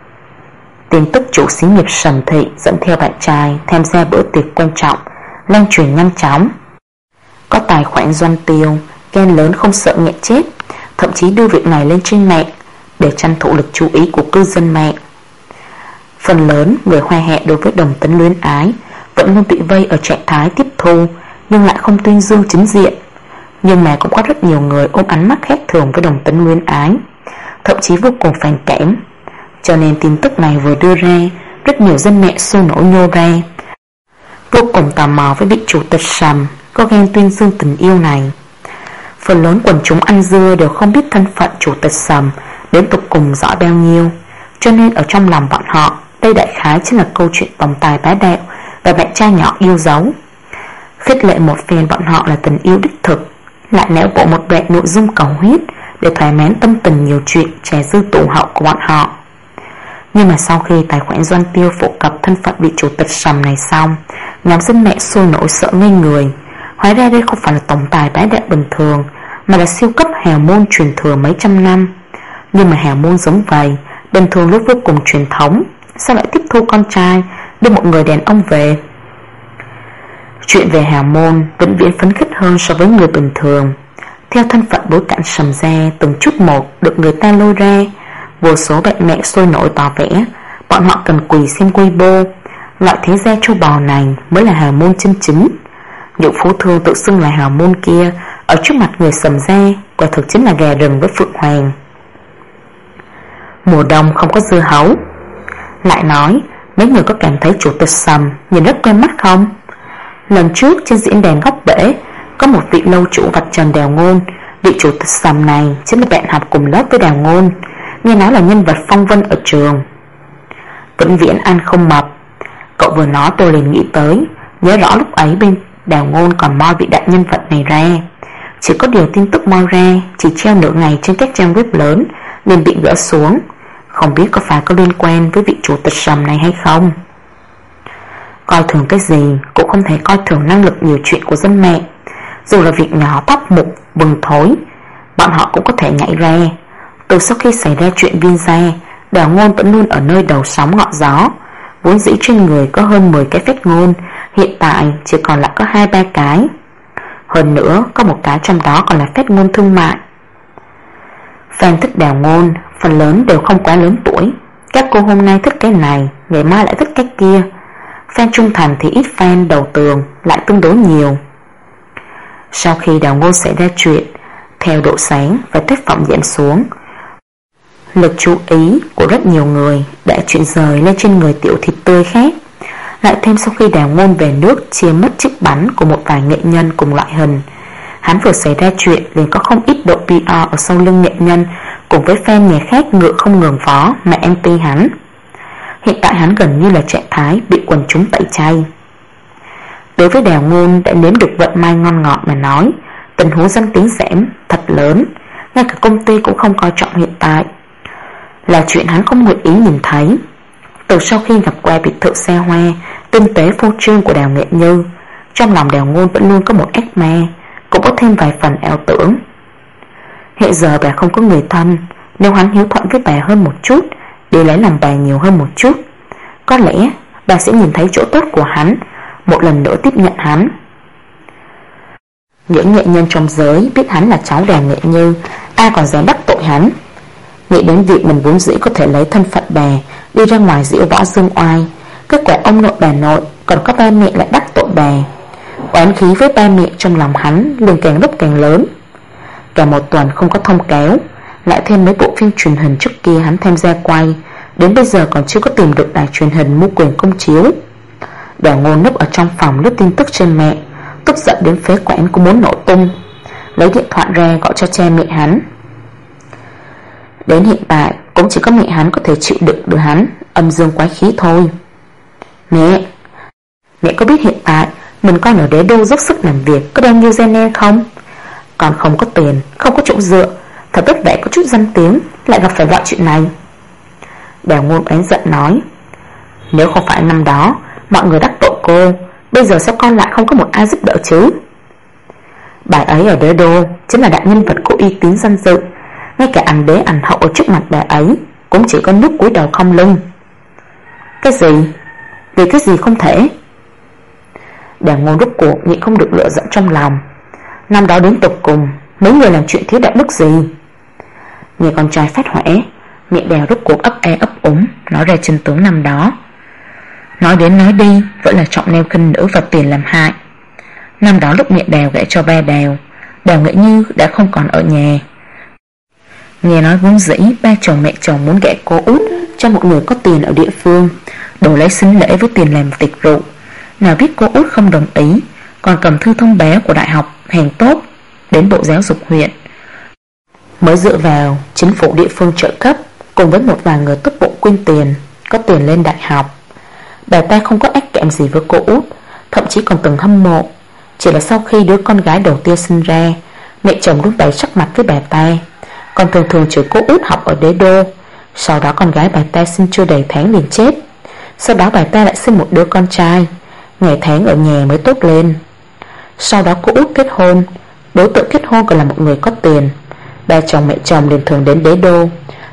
Tin tức chủ xí nghiệp Sầm Thị dẫn theo bạn trai tham gia bữa tiệc quan trọng lan truyền nhanh chóng. Có tài khoản doanh tiêu gan lớn không sợ nghẹn chết, thậm chí đưa việc này lên trên mạng để tranh thủ lực chú ý của cư dân mạng. Phần lớn người hoa hạ đối với đồng tính luyến ái vẫn luôn bị vây ở trạng thái tiếp thu, nhưng lại không tuyên dương chính diện. Nhưng mà cũng có rất nhiều người ôm ánh mắt khác thường với đồng tính luyến ái, thậm chí vô cùng phản cảm. Cho nên tin tức này vừa đưa ra, rất nhiều dân mẹ sôi nổi nhô ra, vô cùng tò mò với vị chủ tịch Sầm có gan tuyên dương tình yêu này. Phần lớn quần chúng ăn dưa đều không biết thân phận chủ tịch Sầm đến tục cùng giỏi bao nhiêu, cho nên ở trong lòng bọn họ, đây đại khái chính là câu chuyện tổng tài bá đạo và bạn trai nhỏ yêu dấu. Khích lệ một phen bọn họ là tình yêu đích thực, lại nẽo bộ một đoạn nội dung cầu huyết để thỏa mãn tâm tình nhiều chuyện trẻ dư tủ hậu của bọn họ. Nhưng mà sau khi tài khoản doanh tiêu phổ cập thân phận vị chủ tịch Sầm này xong, nhóm dân mẹ sôi nổi sợ ngây người. Hóa ra đây không phải là tổng tài bá đạo bình thường, mà là siêu cấp hào môn truyền thừa mấy trăm năm. Nhưng mà hào môn giống vậy bình thường lúc vô cùng truyền thống, sao lại tiếp thu con trai đưa một người đàn ông về? Chuyện về hào môn vĩnh viễn phấn khích hơn so với người bình thường. Theo thân phận bối cảnh sầm re từng chút một được người ta lôi ra, vô số bạn mẹ sôi nổi tỏ vẻ bọn họ cần quỳ xem Weibo. Loại thế gia châu bò này mới là hào môn chân chính. Những phú thương tự xưng là hào môn kia ở trước mặt người sầm re quả thực chính là gà rừng với phượng hoàng. Mùa đông không có dưa hấu. Lại nói, mấy người có cảm thấy chủ tịch Sầm nhìn rất quen mắt không? Lần trước trên diễn đàn góc bể có một vị lâu chủ vạch trần Đào Ngôn. Vị chủ tịch Sầm này chính là bạn học cùng lớp với Đào Ngôn, nghe nói là nhân vật phong vân ở trường. Vĩnh viễn ăn không mập. Cậu vừa nói tôi liền nghĩ tới, nhớ rõ lúc ấy bên Đào Ngôn còn moi vị đại nhân vật này ra. Chỉ có điều tin tức moi ra chỉ treo nửa ngày trên các trang web lớn nên bị gỡ xuống. Không biết có phải có liên quan với vị chủ tịch Sầm này hay không. Coi thường cái gì cũng không thể coi thường năng lực nhiều chuyện của dân mẹ. Dù là việc nhỏ tóc mục bừng thối, bọn họ cũng có thể nhảy ra. Từ sau khi xảy ra chuyện Viên gia, Đào Ngôn vẫn luôn ở nơi đầu sóng ngọn gió. Vốn dĩ trên người có hơn 10 cái phép ngôn, hiện tại chỉ còn lại có 2-3 cái. Hơn nữa có một cái trong đó còn là phép ngôn thương mại. Fan thích Đào Ngôn phần lớn đều không quá lớn tuổi. Các cô hôm nay thích cái này, ngày mai lại thích cái kia. Fan trung thành thì ít, fan đầu tường lại tương đối nhiều. Sau khi Đào Ngôn xảy ra chuyện, theo độ sáng và tác phẩm giảm xuống, lực chú ý của rất nhiều người đã chuyển rời lên trên người tiểu thịt tươi khác. Lại thêm sau khi Đào Ngôn về nước chia mất chiếc bánh của một vài nghệ nhân cùng loại hình, hắn vừa xảy ra chuyện liền có không ít độ PR ở sau lưng nghệ nhân cùng với fan nhà khác ngựa không ngừng vó mà anti hắn. Hiện tại hắn gần như là trạng thái bị quần chúng tẩy chay. Đối với Đào Ngôn đã nếm được vận may ngon ngọt mà nói, tình huống danh tiếng giảm thật lớn, ngay cả công ty cũng không coi trọng hiện tại. Là chuyện hắn không nguyện ý nhìn thấy. Từ sau khi gặp qua biệt thự xa hoa, tinh tế phô trương của Đào Nghệ Như, trong lòng Đào Ngôn vẫn luôn có một ác ma, cũng có thêm vài phần ảo tưởng. Hiện giờ bà không có người thân, nếu hắn hiếu thuận với bà hơn một chút, để lấy lòng bà nhiều hơn một chút, có lẽ bà sẽ nhìn thấy chỗ tốt của hắn, một lần nữa tiếp nhận hắn. Những nghệ nhân trong giới biết hắn là cháu Đào Nghệ Như, ai còn dám bắt tội hắn. Nghĩ đến việc mình vốn dĩ có thể lấy thân phận bà đi ra ngoài diễu võ dương oai, kết quả ông nội bà nội còn có ba mẹ lại bắt tội bà. Oán khí với ba mẹ trong lòng hắn liền càng lúc càng lớn. Cả một tuần không có thông cáo, lại thêm mấy bộ phim truyền hình trước kia hắn tham gia quay, đến bây giờ còn chưa có tìm được đài truyền hình mua quyền công chiếu. Đào Ngôn núp ở trong phòng lướt tin tức trên mạng, tức giận đến phế quản cũng muốn nổ tung, lấy điện thoại ra gọi cho cha mẹ hắn. Đến hiện tại cũng chỉ có mẹ hắn có thể chịu đựng được hắn âm dương quái khí thôi. Mẹ có biết hiện tại mình con ở Đế Đô dốc sức làm việc có đang như Gene không? Còn không có tiền, không có chỗ dựa, thật vất vả có chút danh tiếng lại gặp phải loại chuyện này. Đào Ngôn oán giận nói, nếu không phải năm đó mọi người đắc tội cô, bây giờ sao con lại không có một ai giúp đỡ chứ? Bà ấy ở Đế Đô chính là đại nhân vật có uy tín danh dự, ngay cả ảnh đế ảnh hậu ở trước mặt bà ấy cũng chỉ có nước cúi đầu không lưng. Cái gì? Vì cái gì không thể? Đào Ngôn rốt cuộc nhịn không được lửa giận trong lòng. Năm đó đến tục cùng mấy người làm chuyện thiếu đạo đức gì? Nghe con trai phát hỏa, mẹ Đào rốt cuộc ấp e ấp úng nói ra chân tướng năm đó. Nói đến nói đi vẫn là trọng nêu khinh nữ và tiền làm hại. Năm đó lúc mẹ Đào gả cho ba Đào, Đào Nghệ Như đã không còn ở nhà. Nghe nói vốn dĩ ba chồng mẹ chồng muốn gả cô út cho một người có tiền ở địa phương, đổi lấy sinh lễ với tiền làm tiệc rượu. Nào biết cô út không đồng ý, còn cầm thư thông báo của đại học hàng tốt đến Bộ Giáo dục huyện, mới dựa vào chính phủ địa phương trợ cấp cùng với một vài người tốt bụng quyên tiền, có tiền lên đại học. Bà ta không có ác cảm gì với cô út, thậm chí còn từng hâm mộ. Chỉ là sau khi đứa con gái đầu tiên sinh ra, mẹ chồng lúc đấy sắc mặt với bà ta, còn thường thường chửi cô út học ở Đế Đô. Sau đó con gái bà ta sinh chưa đầy tháng liền chết. Sau đó bà ta lại sinh một đứa con trai, ngày tháng ở nhà mới tốt lên. Sau đó cô út kết hôn, đối tượng kết hôn còn là một người có tiền. Ba chồng mẹ chồng liền thường đến Đế Đô,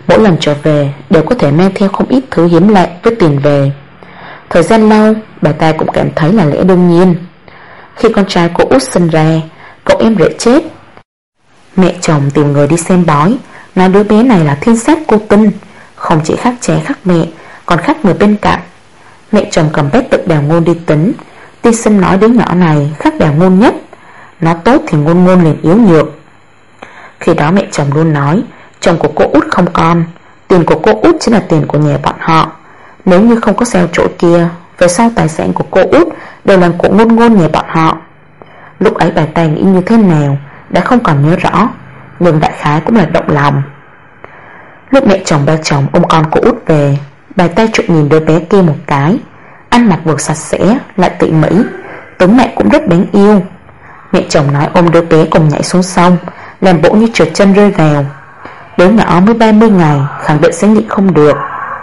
Mỗi lần trở về đều có thể mang theo không ít thứ hiếm lạ với tiền về. Thời gian lâu, bà ta cũng cảm thấy là lẽ đương nhiên. Khi con trai cô út sinh ra, cậu em rể chết. Mẹ chồng tìm người đi xem bói, nói đứa bé này là thiên sát cô tinh, không chỉ khác cha khác mẹ, còn khác người bên cạnh. Mẹ chồng cầm bét tự Đào Ngôn đi tính. Tiên sinh nói đứa nhỏ này khác Đào Ngôn nhất, nó tốt thì Ngôn Ngôn liền yếu nhược. Khi đó mẹ chồng luôn nói chồng của cô út không con, tiền của cô út chính là tiền của nhà bọn họ. Nếu như không có xeo chỗ kia, về sau tài sản của cô út đều là của Ngôn Ngôn nhà bọn họ. Lúc ấy bà ta nghĩ như thế nào đã không còn nhớ rõ, nhưng đại khái cũng là động lòng. Lúc mẹ chồng ba chồng ôm con cô út về, bà ta trộm nhìn đứa bé kia một cái. Ăn mặc vừa sạch sẽ lại tỉ mỉ, tướng mẹ cũng rất đáng yêu. Mẹ chồng nói ôm đứa bé cùng nhảy xuống sông, làm bộ như trượt chân rơi vào. Đứa nhỏ mới 30 ngày, khẳng định sẽ nhịn không được.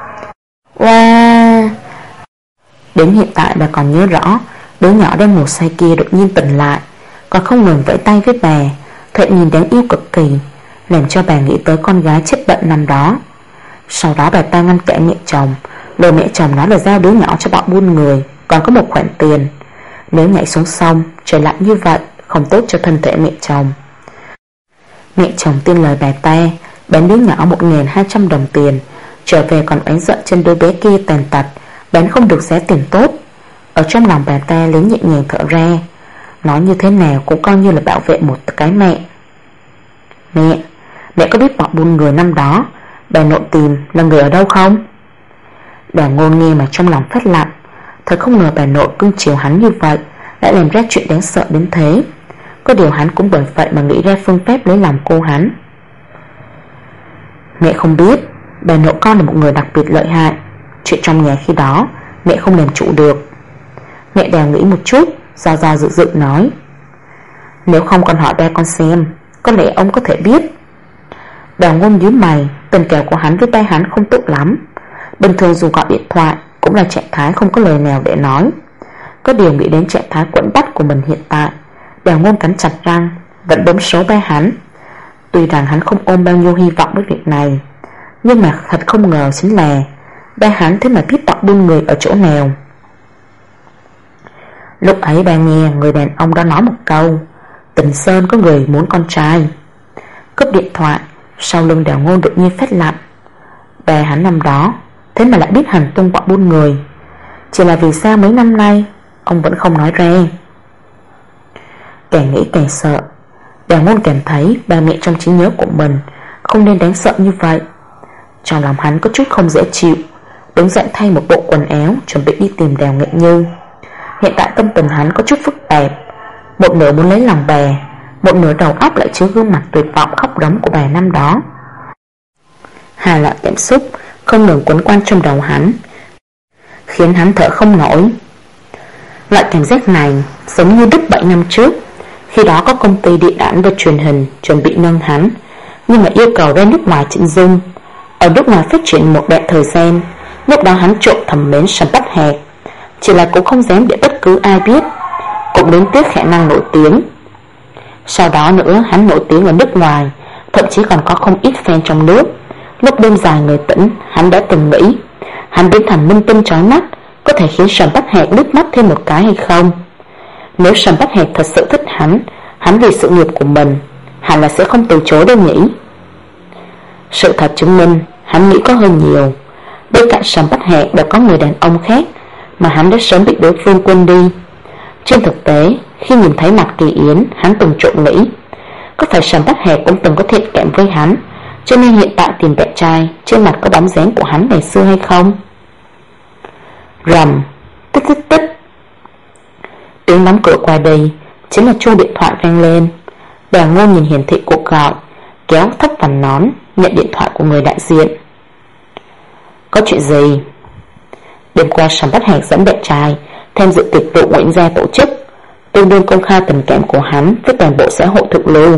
Wow. Đến hiện tại bà còn nhớ rõ đứa nhỏ đang ngủ say kia đột nhiên tỉnh lại, còn không ngừng vẫy tay với bà, thoạt nhìn đáng yêu cực kỳ, làm cho bà nghĩ tới con gái chết bệnh năm đó. Sau đó bà ta ngăn cản mẹ chồng, lời mẹ chồng nói là giao đứa nhỏ cho bọn buôn người, còn có một khoản tiền. Nếu nhảy xuống sông, trời lạnh như vậy không tốt cho thân thể mẹ chồng. Mẹ chồng tin lời bà ta, bán đứa nhỏ 1.200 đồng tiền, trở về còn oán giận trên đứa bé kia tàn tật, bán không được giá tiền tốt. Ở trong lòng bà ta lấy nhẹ nhàng thở ra, nói như thế nào cũng coi như là bảo vệ một cái mẹ. Mẹ có biết bọn buôn người năm đó bà nội tìm là người ở đâu không? Đào Ngôn nghe mà trong lòng phát lạnh. Thật không ngờ bà nội cưng chiều hắn như vậy, lại làm ra chuyện đáng sợ đến thế. Có điều hắn cũng bởi vậy mà nghĩ ra phương pháp lấy lòng cô hắn. Mẹ không biết, bà nội con là một người đặc biệt lợi hại. Chuyện trong nhà khi đó mẹ không làm chủ được. Mẹ Đào nghĩ một chút, do dự nói, nếu không con hỏi ba con xem, có lẽ ông có thể biết. Đào Ngôn nhíu mày, tình cảm của hắn với ba hắn không tốt lắm. Bình thường dù gọi điện thoại cũng là trạng thái không có lời nào để nói. Có điều nghĩ đến trạng thái quẫn bách của mình hiện tại, Đào Ngôn cắn chặt răng, vẫn bấm số ba hắn. Tuy rằng hắn không ôm bao nhiêu hy vọng với việc này, nhưng mà thật không ngờ chính là ba hắn thế mà biết bọn buôn người ở chỗ nào. Lúc ấy ba nghe người đàn ông đã nói một câu, Tình Sơn có người muốn con trai. Cúp điện thoại, sau lưng Đào Ngôn đột nhiên phát lạnh. Ba hắn năm đó thế mà lại biết hành tung bọn buôn người, chỉ là vì sao mấy năm nay ông vẫn không nói ra. Càng nghĩ càng sợ. Đào Ngôn cảm thấy ba mẹ trong trí nhớ của mình không nên đáng sợ như vậy. Trong lòng hắn có chút không dễ chịu, đứng dậy thay một bộ quần áo, chuẩn bị đi tìm Đào Nghệ Như. Hiện tại tâm tình hắn có chút phức tạp, một nửa muốn lấy lòng bà, một nửa đầu óc lại chứa gương mặt tuyệt vọng khóc đấm của bà năm đó. Hà loại cảm xúc không ngừng quấn quanh trong đầu hắn, khiến hắn thở không nổi. Loại cảm giác này giống như đứt 7 năm trước. Khi đó có công ty điện ảnh và truyền hình chuẩn bị nâng hắn, nhưng mà yêu cầu ra nước ngoài chỉnh dung. Ở nước ngoài phát triển một đoạn thời gian, lúc đó hắn trộm thầm mến Sầm Bách Hạc, chỉ là cũng không dám để bất cứ ai biết, cũng đến tiếc khả năng nổi tiếng. Sau đó nữa hắn nổi tiếng ở nước ngoài, thậm chí còn có không ít fan trong nước. Lúc đêm dài người tĩnh, hắn đã từng nghĩ hắn biến thành minh tinh chói mắt có thể khiến Sầm Bách Hạc nước mắt thêm một cái hay không. Nếu Sầm Bách Hạc thật sự thích hắn vì sự nghiệp của mình, hẳn là sẽ không từ chối đâu nhỉ. Sự thật chứng minh hắn nghĩ có hơi nhiều. Bên cạnh Sầm Bách Hạc đã có người đàn ông khác mà hắn đã sớm bị đối phương quên đi. Trên thực tế, khi nhìn thấy mặt Kỳ Yến, hắn từng trộm nghĩ có phải Sầm Bách Hạc cũng từng có thiện cảm với hắn, cho nên hiện tại tìm bạn trai trên mặt có bóng dáng của hắn ngày xưa hay không. Rầm, tích tích tích. Tiếng đóng cửa qua đây chính là chuông điện thoại vang lên. Đào Ngôn nhìn hiển thị cuộc gọi, kéo thấp vành nón, nhận điện thoại của người đại diện. Có chuyện gì? Đêm qua Sầm Bách Hạc dẫn bạn trai tham dự tiệc tụ Nguyễn gia tổ chức, tương đương công khai tình cảm của hắn với toàn bộ xã hội thượng lưu.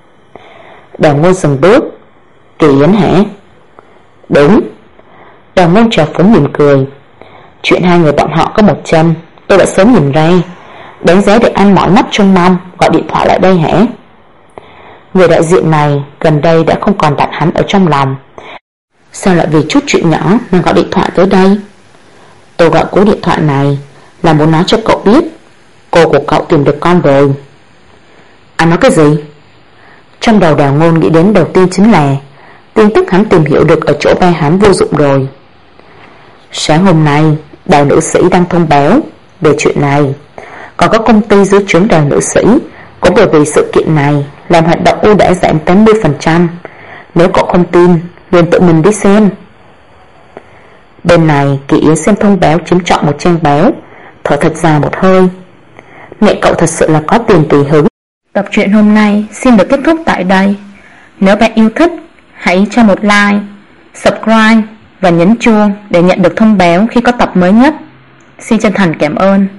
Đào Ngôn dừng bước. Kỳ Yến hả? Đúng. Đào Ngôn trà phúng mỉm cười. Chuyện hai người bọn họ có một chân, tôi đã sớm nhìn ra. Đánh giá được ăn mỏi mắt trông mong, gọi điện thoại lại đây hả? Người đại diện này gần đây đã không còn đặt hắn ở trong lòng. Sao lại vì chút chuyện nhỏ mà gọi điện thoại tới đây? Tôi gọi cú điện thoại này là muốn nói cho cậu biết cô của cậu tìm được con rồi. Anh nói cái gì? Trong đầu Đào Ngôn nghĩ đến đầu tiên chính là tin tức hắn tìm hiểu được ở chỗ ba hắn vô dụng rồi. Sáng hôm nay Đào nữ sĩ đang thông báo về chuyện này, còn có công ty dưới trướng Đào nữ sĩ cũng bởi vì sự kiện này làm hoạt động ưu đãi giảm 80%. Nếu cậu không tin liền tự mình đi xem. Bên này Kỳ Yến xem thông báo chiếm trọn một trang báo, thở thật dài một hơi. Mẹ cậu thật sự là có tiền tùy hứng. Tập truyện hôm nay xin được kết thúc tại đây. Nếu bạn yêu thích, hãy cho một like, subscribe và nhấn chuông để nhận được thông báo khi có tập mới nhất. Xin chân thành cảm ơn.